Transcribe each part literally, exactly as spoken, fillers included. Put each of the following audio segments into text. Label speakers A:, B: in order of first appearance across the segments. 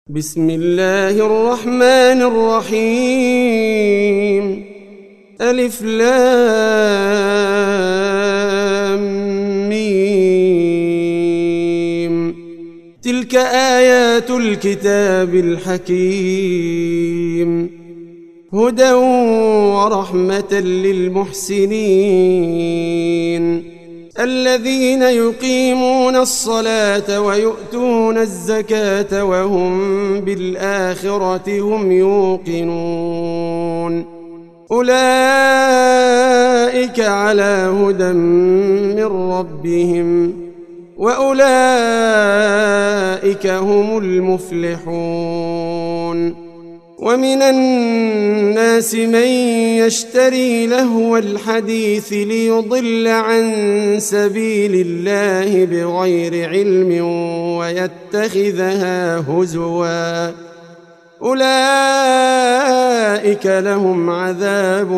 A: بسم الله الرحمن الرحيم. ألف لام ميم. تلك آيات الكتاب الحكيم، هدى ورحمة للمحسنين الذين يقيمون الصلاة ويؤتون الزكاة وهم بالآخرة هم يوقنون. أولئك على هدى من ربهم وأولئك هم المفلحون. ومن الناس من يشتري لهو الحديث ليضل عن سبيل الله بغير علم ويتخذها هزوا، أولئك لهم عذاب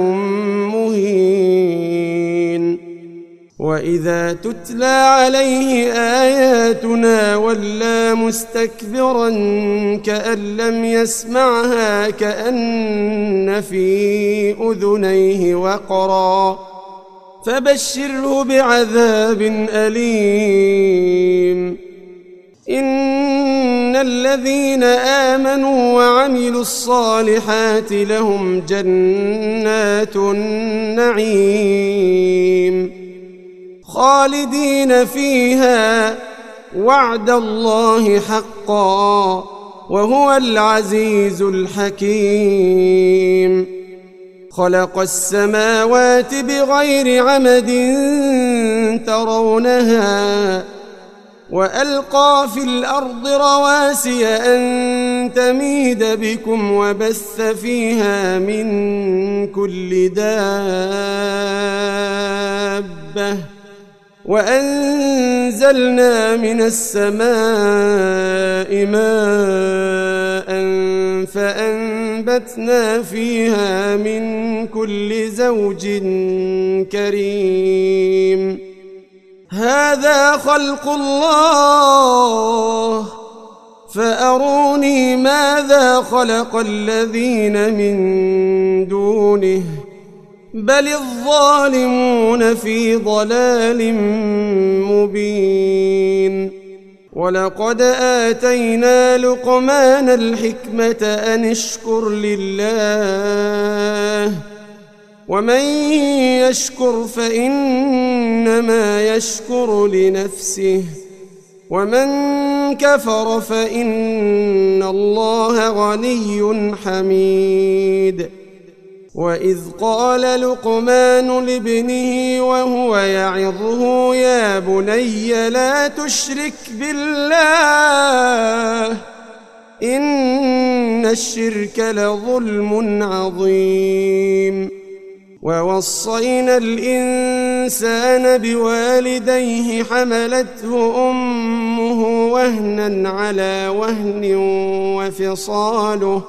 A: مهين. وإذا تتلى عليه آياتنا ولى مستكبرا كأن لم يسمعها كأن في أذنيه وقرا، فبشره بعذاب أليم. إن الذين آمنوا وعملوا الصالحات لهم جنات النعيم خالدين فيها، وعد الله حقا وهو العزيز الحكيم. خلق السماوات بغير عمد ترونها وألقى في الأرض رواسي أن تميد بكم وبث فيها من كل دابة، وأنزلنا من السماء ماء فأنبتنا فيها من كل زوج كريم. هذا خلق الله فأروني ماذا خلق الذين من دونه، بل الظالمون في ضلال مبين. ولقد آتينا لقمان الحكمة أن اشكر لله، ومن يشكر فإنما يشكر لنفسه، ومن كفر فإن الله غني حميد. وإذ قال لقمان لابنه وهو يعظه يا بني لا تشرك بالله إن الشرك لظلم عظيم. ووصينا الإنسان بوالديه حملته أمه وهنا على وهن وفصاله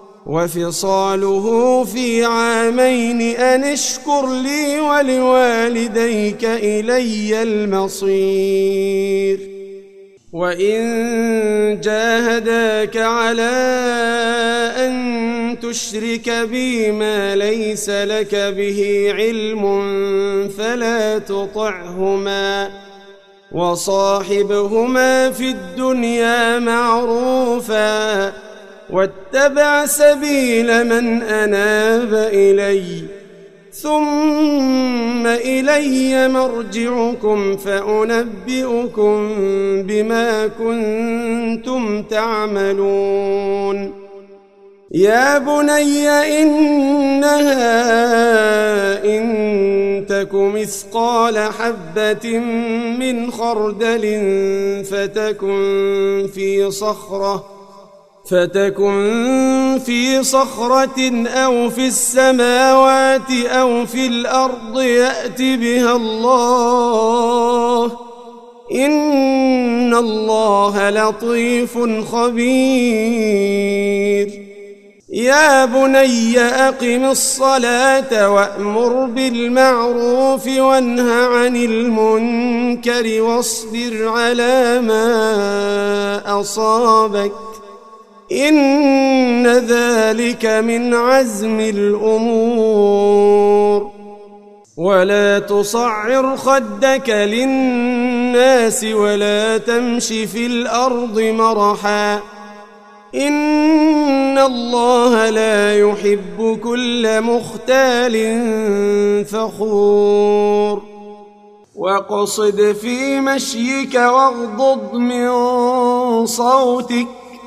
A: وفصاله في عامين أن اشكر لي ولوالديك إلي المصير. وإن جاهداك على أن تشرك بي ما ليس لك به علم فلا تطعهما، وصاحبهما في الدنيا معروفا، واتبع سبيل من أناب إلي، ثم إلي مرجعكم فأنبئكم بما كنتم تعملون. يا بني إنها إن تك مثقال حبة من خردل فتكن في صخرة فتكن في صخرة أو في السماوات أو في الأرض يأت بها الله، إن الله لطيف خبير. يا بني أقم الصلاة وأمر بالمعروف وانه عن المنكر واصبر على ما أصابك إن ذلك من عزم الأمور. ولا تصعر خدك للناس ولا تمش في الأرض مرحا إن الله لا يحب كل مختال فخور. واقصد في مشيك واغضض من صوتك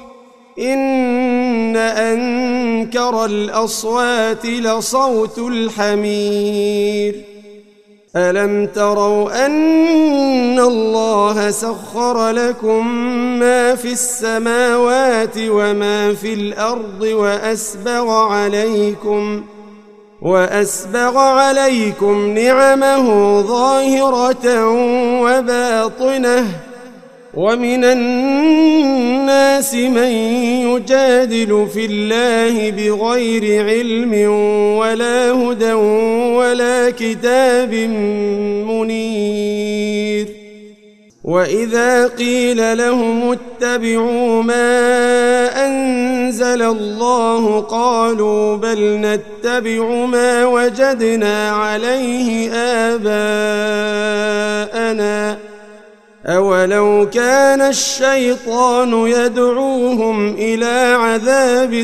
A: إن أنكر الأصوات لصوت الحمير. ألم تروا أن الله سخر لكم ما في السماوات وما في الأرض وأسبغ عليكم وأسبغ عليكم نعمه ظاهرة وباطنة ومن الناس من يجادل في الله بغير علم ولا هدى ولا كتاب منير. وإذا قيل لهم اتبعوا ما أنزل الله قالوا بل نتبع ما وجدنا عليه آباءنا أولو كان الشيطان يدعوهم إلى عذاب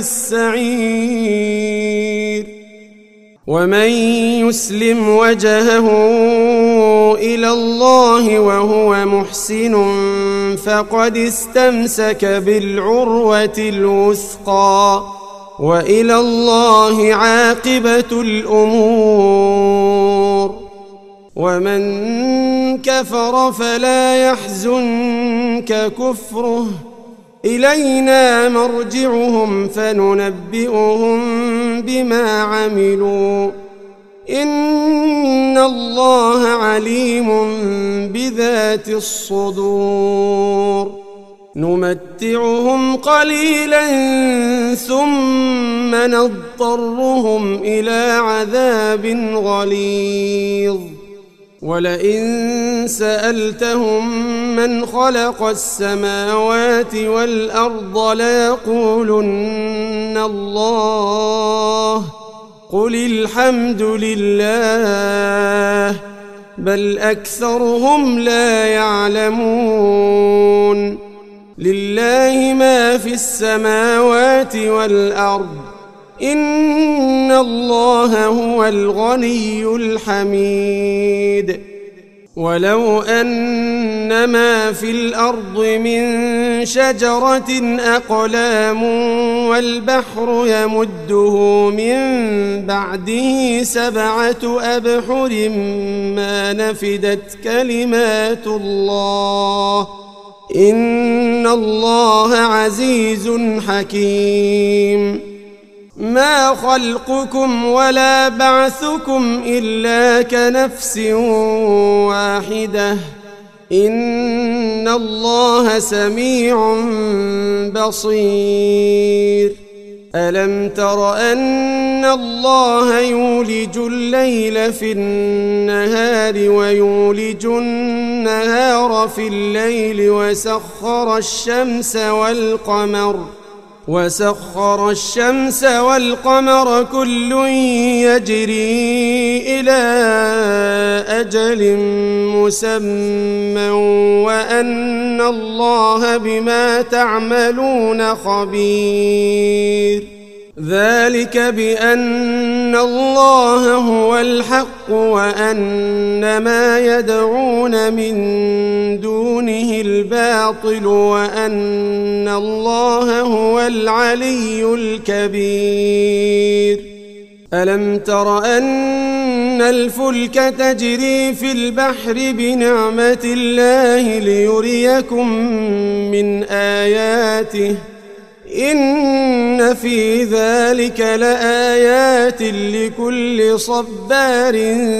A: السعير. ومن يسلم وجهه إلى الله وهو محسن فقد استمسك بالعروة الوثقى وإلى الله عاقبة الأمور. ومن كفر فلا يحزنك كفره إلينا مرجعهم فننبئهم بما عملوا إن الله عليم بذات الصدور. نمتعهم قليلا ثم نضطرهم إلى عذاب غليظ. ولئن سألتهم من خلق السماوات والأرض ليقولن الله قل الحمد لله بل أكثرهم لا يعلمون. لله ما في السماوات والأرض إن الله هو الغني الحميد. ولو أن ما في الأرض من شجرة أقلام والبحر يمده من بعده سبعة أبحر ما نفدت كلمات الله إن الله عزيز حكيم. ما خلقكم ولا بعثكم إلا كنفس واحدة إن الله سميع بصير. ألم تر أن الله يولج الليل في النهار ويولج النهار في الليل وسخر الشمس والقمر وسخر الشمس والقمر كل يجري إلى أجل مسمى وأن الله بما تعملون خبير. ذلك بأن الله هو الحق وأن ما يدعون من دونه الباطل وأن الله هو العلي الكبير. ألم تر أن الفلك تجري في البحر بنعمة الله ليريكم من آياته إن في ذلك لآيات لكل صبار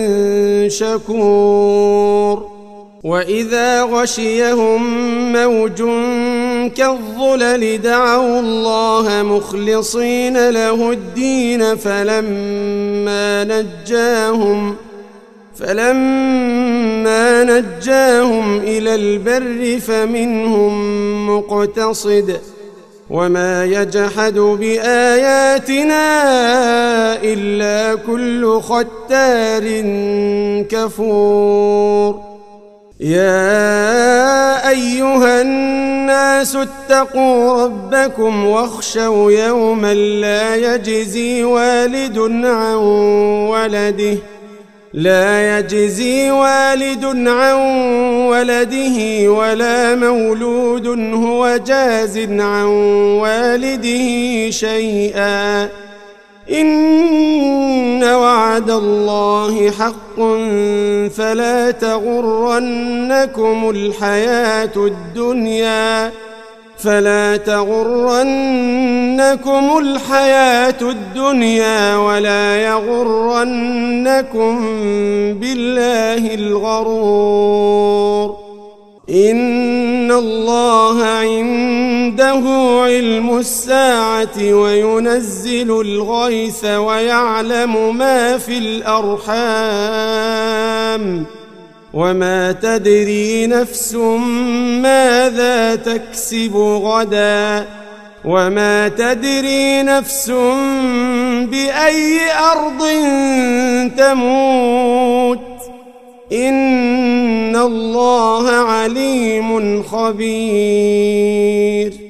A: شكور. وإذا غشيهم موج كالظلل دعوا الله مخلصين له الدين فلما نجاهم فلما نجاهم إلى البر فمنهم مقتصد وما يجحد بآياتنا إلا كل ختار كفور. يا أيها الناس اتقوا ربكم واخشوا يوما لا يجزي والد عن ولده لا يجزي والد عن ولده ولا مولود هو جاز عن والده شيئا إن وعد الله حق فلا تغرنكم الحياة الدنيا فلا تغرنكم الحياة الدنيا ولا يغرنكم بالله الغرور. إن الله عنده علم الساعة وينزل الغيث ويعلم ما في الأرحام وما تدري نفس ماذا تكسب غدا وما تدري نفس بأي أرض تموت إن الله عليم خبير.